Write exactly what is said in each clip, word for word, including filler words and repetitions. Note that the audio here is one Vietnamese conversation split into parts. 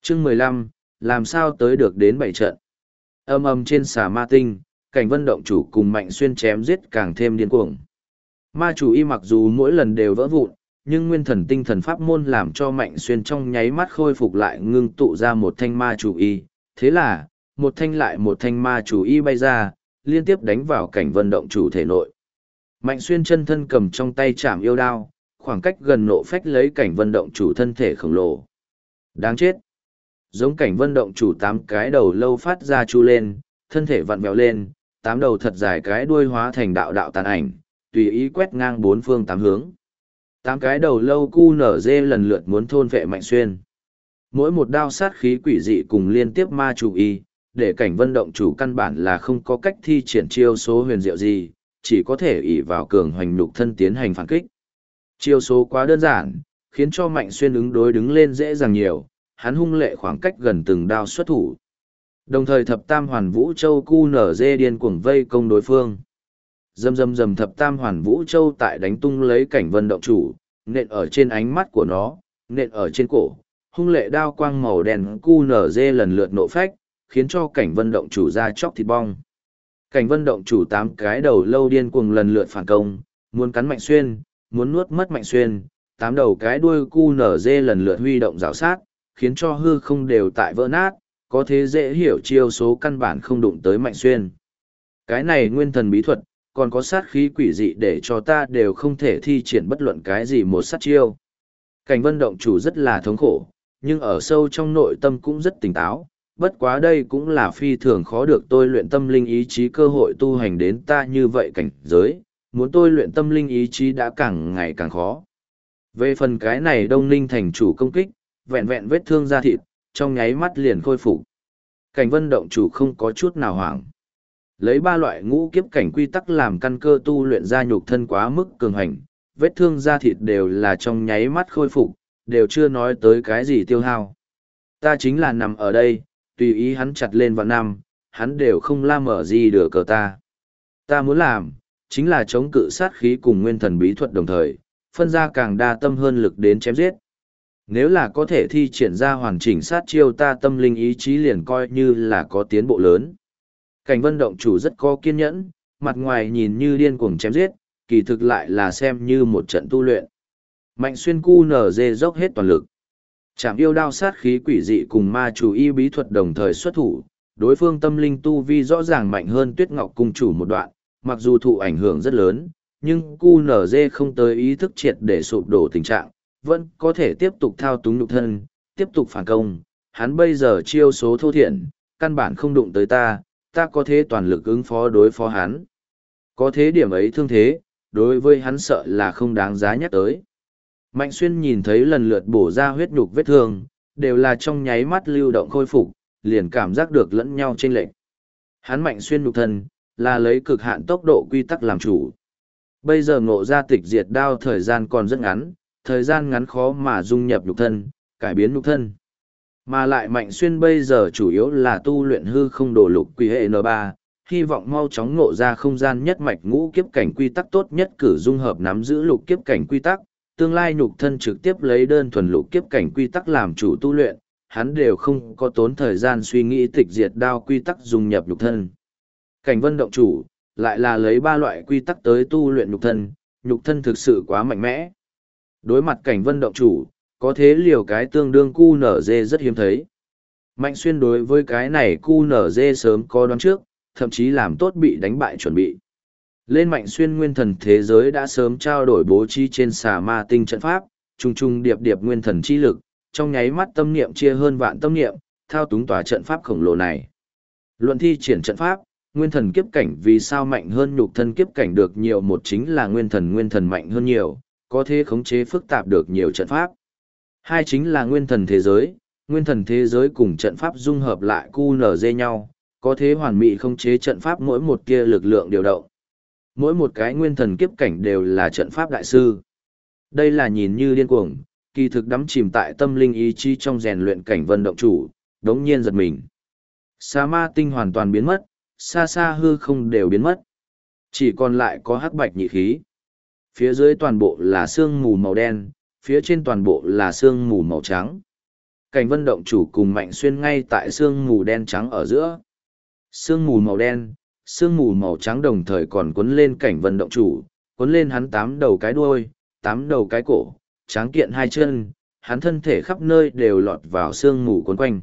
Chương mười lăm, làm sao tới được đến bảy trận. Âm âm trên xà ma tinh, cảnh vân động chủ cùng Mạnh Xuyên chém giết càng thêm điên cuồng. Ma chủ y mặc dù mỗi lần đều vỡ vụn, nhưng nguyên thần tinh thần pháp môn làm cho Mạnh Xuyên trong nháy mắt khôi phục lại, ngưng tụ ra một thanh ma chủ y. Thế là, một thanh lại một thanh ma chủ y bay ra, liên tiếp đánh vào cảnh vân động chủ thể nội. Mạnh Xuyên chân thân cầm trong tay chạm yêu đao, khoảng cách gần nộ phách lấy cảnh vân động chủ thân thể khổng lồ. Đáng chết! Giống cảnh vân động chủ tám cái đầu lâu phát ra chu lên, thân thể vặn vẹo lên, tám đầu thật dài cái đuôi hóa thành đạo đạo tàn ảnh, tùy ý quét ngang bốn phương tám hướng. Tám cái đầu lâu cu nở dê lần lượt muốn thôn vệ Mạnh Xuyên. Mỗi một đao sát khí quỷ dị cùng liên tiếp ma chủ y, để cảnh vân động chủ căn bản là không có cách thi triển chiêu số huyền diệu gì, chỉ có thể ỷ vào cường hoành nhục thân tiến hành phản kích. Chiêu số quá đơn giản, khiến cho Mạnh Xuyên ứng đối đứng lên dễ dàng nhiều, hắn hung lệ khoảng cách gần từng đao xuất thủ. Đồng thời thập tam hoàn vũ châu cu nở dê điên cuồng vây công đối phương. Dầm dầm dầm thập tam hoàn vũ châu tại đánh tung lấy cảnh vân động chủ, nện ở trên ánh mắt của nó, nện ở trên cổ, hung lệ đao quang màu đen cu nở dê lần lượt nộ phách, khiến cho cảnh vân động chủ ra chóc thịt bong. Cảnh vân động chủ tám cái đầu lâu điên cuồng lần lượt phản công, muốn cắn Mạnh Xuyên, muốn nuốt mất Mạnh Xuyên, tám đầu cái đuôi cu nở dê lần lượt huy động rào sát, khiến cho hư không đều tại vỡ nát, có thế dễ hiểu chiêu số căn bản không đụng tới Mạnh Xuyên. Cái này nguyên thần bí thuật, còn có sát khí quỷ dị để cho ta đều không thể thi triển bất luận cái gì một sát chiêu. Cảnh vân động chủ rất là thống khổ, nhưng ở sâu trong nội tâm cũng rất tỉnh táo, bất quá đây cũng là phi thường khó được tôi luyện tâm linh ý chí cơ hội tu hành đến ta như vậy cảnh giới, muốn tôi luyện tâm linh ý chí đã càng ngày càng khó. Về phần cái này Đông Ninh thành chủ công kích, vẹn vẹn vết thương da thịt, trong nháy mắt liền khôi phục. Cảnh vân động chủ không có chút nào hoảng. Lấy ba loại ngũ kiếp cảnh quy tắc làm căn cơ tu luyện ra nhục thân quá mức cường hành, vết thương da thịt đều là trong nháy mắt khôi phục, đều chưa nói tới cái gì tiêu hao. Ta chính là nằm ở đây, tùy ý hắn chặt lên vào năm, hắn đều không la mở gì được cờ ta. Ta muốn làm, chính là chống cự sát khí cùng nguyên thần bí thuật đồng thời, phân ra càng đa tâm hơn lực đến chém giết. Nếu là có thể thi triển ra hoàn chỉnh sát chiêu, ta tâm linh ý chí liền coi như là có tiến bộ lớn. Cảnh vân động chủ rất có kiên nhẫn, mặt ngoài nhìn như điên cuồng chém giết, kỳ thực lại là xem như một trận tu luyện. Mạnh Xuyên cu nở dê dốc hết toàn lực. Chạm yêu đao sát khí quỷ dị cùng ma chủ y bí thuật đồng thời xuất thủ, đối phương tâm linh tu vi rõ ràng mạnh hơn Tuyết Ngọc cung chủ một đoạn, mặc dù thụ ảnh hưởng rất lớn, nhưng cu nở dê không tới ý thức triệt để sụp đổ tình trạng, vẫn có thể tiếp tục thao túng nhục thân, tiếp tục phản công. Hắn bây giờ chiêu số thô thiển, căn bản không đụng tới ta, ta có thế toàn lực ứng phó đối phó hắn. Có thế điểm ấy thương thế, đối với hắn sợ là không đáng giá nhắc tới. Mạnh Xuyên nhìn thấy lần lượt bổ ra huyết nhục vết thương, đều là trong nháy mắt lưu động khôi phục, liền cảm giác được lẫn nhau chênh lệch. Hắn Mạnh Xuyên nhục thân, là lấy cực hạn tốc độ quy tắc làm chủ. Bây giờ ngộ ra tịch diệt đao thời gian còn rất ngắn, thời gian ngắn khó mà dung nhập nhục thân, cải biến nhục thân. Mà lại Mạnh Xuyên bây giờ chủ yếu là tu luyện hư không đồ lục quỷ hệ en ba, hy vọng mau chóng ngộ ra không gian nhất mạch ngũ kiếp cảnh quy tắc tốt nhất, cử dung hợp nắm giữ lục kiếp cảnh quy tắc, tương lai nhục thân trực tiếp lấy đơn thuần lục kiếp cảnh quy tắc làm chủ tu luyện, hắn đều không có tốn thời gian suy nghĩ tịch diệt đao quy tắc dung nhập nhục thân. Cảnh vân động chủ, lại là lấy ba loại quy tắc tới tu luyện nhục thân, nhục thân thực sự quá mạnh mẽ. Đối mặt cảnh vân động chủ, có thế liều cái tương đương cu nở dê rất hiếm thấy. Mạnh Xuyên đối với cái này cu nở dê sớm có đoán trước, thậm chí làm tốt bị đánh bại chuẩn bị. Lên Mạnh Xuyên nguyên thần thế giới đã sớm trao đổi bố trí trên xà ma tinh trận pháp, trùng trùng điệp điệp nguyên thần chi lực, trong nháy mắt tâm niệm chia hơn vạn tâm niệm, thao túng tòa trận pháp khổng lồ này. Luận thi triển trận pháp, nguyên thần kiếp cảnh vì sao mạnh hơn nhục thân kiếp cảnh được nhiều, một chính là nguyên thần nguyên thần mạnh hơn nhiều, có thể khống chế phức tạp được nhiều trận pháp. Hai chính là nguyên thần thế giới, nguyên thần thế giới cùng trận pháp dung hợp lại cu nở dê nhau, có thể hoàn mỹ khống chế trận pháp mỗi một kia lực lượng điều động. Mỗi một cái nguyên thần kiếp cảnh đều là trận pháp đại sư. Đây là nhìn như điên cuồng, kỳ thực đắm chìm tại tâm linh ý chí trong rèn luyện cảnh vân động chủ, đống nhiên giật mình. Sa ma tinh hoàn toàn biến mất, xa xa hư không đều biến mất. Chỉ còn lại có hắc bạch nhị khí. Phía dưới toàn bộ là sương mù màu đen, phía trên toàn bộ là sương mù màu trắng. Cảnh vân động chủ cùng Mạnh Xuyên ngay tại sương mù đen trắng ở giữa. Sương mù màu đen, sương mù màu trắng đồng thời còn cuốn lên cảnh vân động chủ, cuốn lên hắn tám đầu cái đuôi, tám đầu cái cổ, tráng kiện hai chân, hắn thân thể khắp nơi đều lọt vào sương mù cuốn quanh.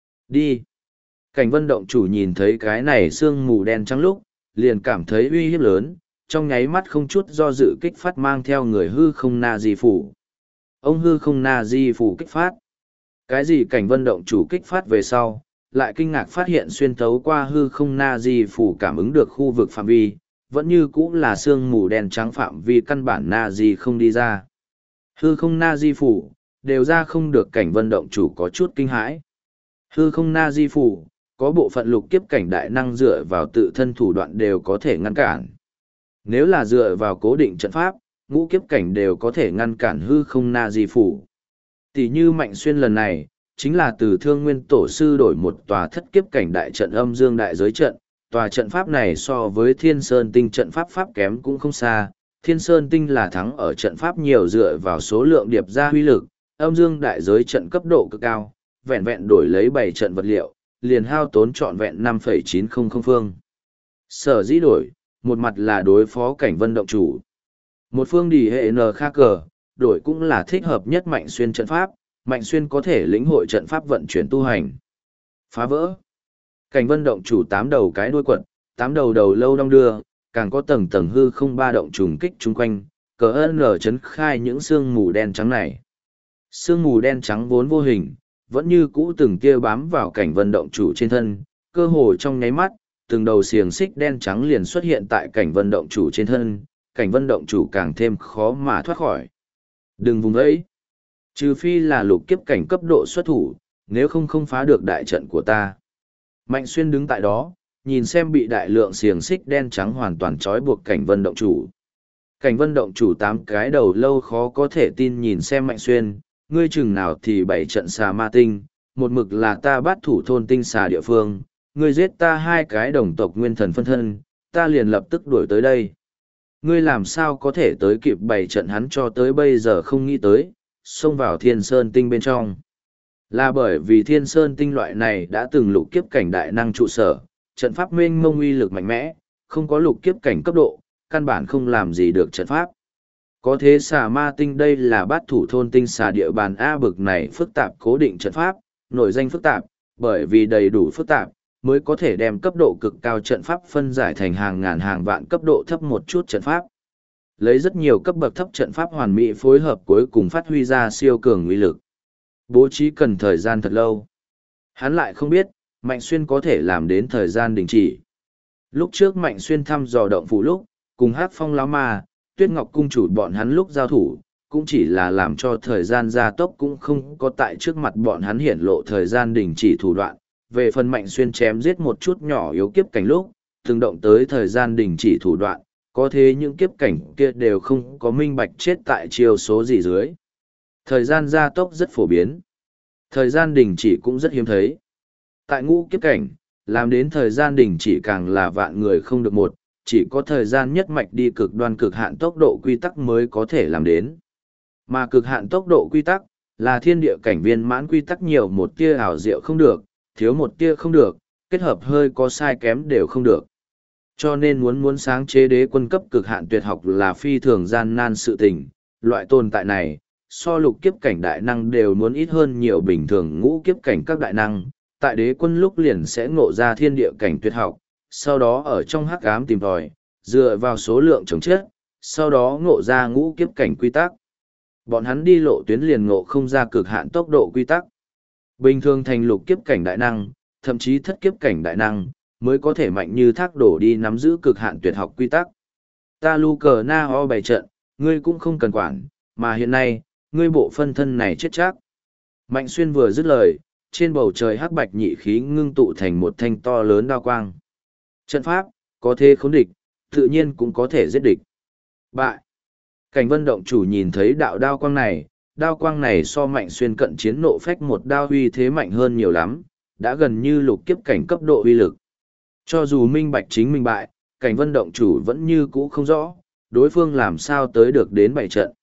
Đi! Cảnh vân động chủ nhìn thấy cái này sương mù đen trắng lúc, liền cảm thấy uy hiếp lớn, trong nháy mắt không chút do dự kích phát mang theo người hư không na di phủ. Ông hư không na di phủ kích phát. Cái gì cảnh vân động chủ kích phát về sau, lại kinh ngạc phát hiện xuyên thấu qua hư không na di phủ cảm ứng được khu vực phạm vi, vẫn như cũ là sương mù đen trắng phạm vi căn bản na di không đi ra. Hư không na di phủ, đều ra không được cảnh vân động chủ có chút kinh hãi. Hư không na di phủ, có bộ phận lục kiếp cảnh đại năng dựa vào tự thân thủ đoạn đều có thể ngăn cản. Nếu là dựa vào cố định trận pháp, ngũ kiếp cảnh đều có thể ngăn cản hư không na di phủ. Tỷ như Mạnh Xuyên lần này, chính là từ Thương Nguyên Tổ Sư đổi một tòa thất kiếp cảnh đại trận âm dương đại giới trận. Tòa trận pháp này so với Thiên Sơn Tinh trận pháp pháp kém cũng không xa. Thiên Sơn Tinh là thắng ở trận pháp nhiều dựa vào số lượng điệp ra huy lực, âm dương đại giới trận cấp độ cực cao, vẹn vẹn đổi lấy bảy trận vật liệu, liền hao tốn trọn vẹn năm phẩy chín không không phương. Sở dĩ đổi, một mặt là đối phó cảnh vân động chủ. Một phương đi hệ n kha cờ, đổi cũng là thích hợp nhất Mạnh Xuyên trận pháp, Mạnh Xuyên có thể lĩnh hội trận pháp vận chuyển tu hành. Phá vỡ. Cảnh vân động chủ tám đầu cái đuôi quật, tám đầu đầu lâu đong đưa, càng có tầng tầng hư không ba động trùng kích chung quanh, cờ ơn lở chấn khai những sương mù đen trắng này. Sương mù đen trắng vốn vô hình, vẫn như cũ từng kia bám vào cảnh vân động chủ trên thân, cơ hồ trong nháy mắt, từng đầu xiềng xích đen trắng liền xuất hiện tại cảnh vân động chủ trên thân, cảnh vân động chủ càng thêm khó mà thoát khỏi. Đừng vùng ấy. Trừ phi là lục kiếp cảnh cấp độ xuất thủ, nếu không không phá được đại trận của ta. Mạnh Xuyên đứng tại đó, nhìn xem bị đại lượng xiềng xích đen trắng hoàn toàn trói buộc cảnh vân động chủ. Cảnh vân động chủ tám cái đầu lâu khó có thể tin nhìn xem Mạnh Xuyên, ngươi chừng nào thì bảy trận xà ma tinh, một mực là ta bắt thủ thôn tinh xà địa phương, ngươi giết ta hai cái đồng tộc nguyên thần phân thân, ta liền lập tức đuổi tới đây. Ngươi làm sao có thể tới kịp bảy trận hắn cho tới bây giờ không nghĩ tới, xông vào thiên sơn tinh bên trong. Là bởi vì thiên sơn tinh loại này đã từng lục kiếp cảnh đại năng trụ sở, trận pháp mênh mông uy lực mạnh mẽ, không có lục kiếp cảnh cấp độ, căn bản không làm gì được trận pháp. Có thế xà ma tinh đây là bát thủ thôn tinh xà địa bàn A bực này phức tạp cố định trận pháp, nổi danh phức tạp, bởi vì đầy đủ phức tạp, mới có thể đem cấp độ cực cao trận pháp phân giải thành hàng ngàn hàng vạn cấp độ thấp một chút trận pháp. Lấy rất nhiều cấp bậc thấp trận pháp hoàn mỹ phối hợp cuối cùng phát huy ra siêu cường uy lực. Bố trí cần thời gian thật lâu. Hắn lại không biết, Mạnh Xuyên có thể làm đến thời gian đình chỉ. Lúc trước Mạnh Xuyên thăm dò động phủ lúc, cùng Hát Phong lão ma, Tuyết Ngọc cung chủ bọn hắn lúc giao thủ, cũng chỉ là làm cho thời gian gia tốc cũng không có tại trước mặt bọn hắn hiển lộ thời gian đình chỉ thủ đoạn. Về phần Mạnh Xuyên chém giết một chút nhỏ yếu kiếp cảnh lúc, từng động tới thời gian đình chỉ thủ đoạn, có thế những kiếp cảnh kia đều không có minh bạch chết tại chiều số gì dưới. Thời gian gia tốc rất phổ biến. Thời gian đình chỉ cũng rất hiếm thấy. Tại ngũ kiếp cảnh, làm đến thời gian đình chỉ càng là vạn người không được một, chỉ có thời gian nhất mạch đi cực đoan cực hạn tốc độ quy tắc mới có thể làm đến. Mà cực hạn tốc độ quy tắc, là thiên địa cảnh viên mãn quy tắc nhiều một tia ảo diệu không được, thiếu một tia không được, kết hợp hơi có sai kém đều không được. Cho nên muốn muốn sáng chế đế quân cấp cực hạn tuyệt học là phi thường gian nan sự tình, loại tồn tại này, so lục kiếp cảnh đại năng đều muốn ít hơn nhiều bình thường ngũ kiếp cảnh các đại năng, tại đế quân lúc liền sẽ ngộ ra thiên địa cảnh tuyệt học, sau đó ở trong hắc ám tìm tòi, dựa vào số lượng chống chết, sau đó ngộ ra ngũ kiếp cảnh quy tắc. Bọn hắn đi lộ tuyến liền ngộ không ra cực hạn tốc độ quy tắc. Bình thường thành lục kiếp cảnh đại năng, thậm chí thất kiếp cảnh đại năng, mới có thể mạnh như thác đổ đi nắm giữ cực hạn tuyệt học quy tắc. Ta lu cờ na ho bày trận, ngươi cũng không cần quản, mà hiện nay, ngươi bộ phân thân này chết chắc. Mạnh Xuyên vừa dứt lời, trên bầu trời hắc bạch nhị khí ngưng tụ thành một thanh to lớn đao quang. Trận pháp, có thể khống địch, tự nhiên cũng có thể giết địch. Bại. Cảnh vân động chủ nhìn thấy đạo đao quang này, đao quang này so Mạnh Xuyên cận chiến nộ phách một đao uy thế mạnh hơn nhiều lắm, đã gần như lục kiếp cảnh cấp độ uy lực. Cho dù minh bạch chính minh bại, cảnh vân động chủ vẫn như cũ không rõ, đối phương làm sao tới được đến bảy trận.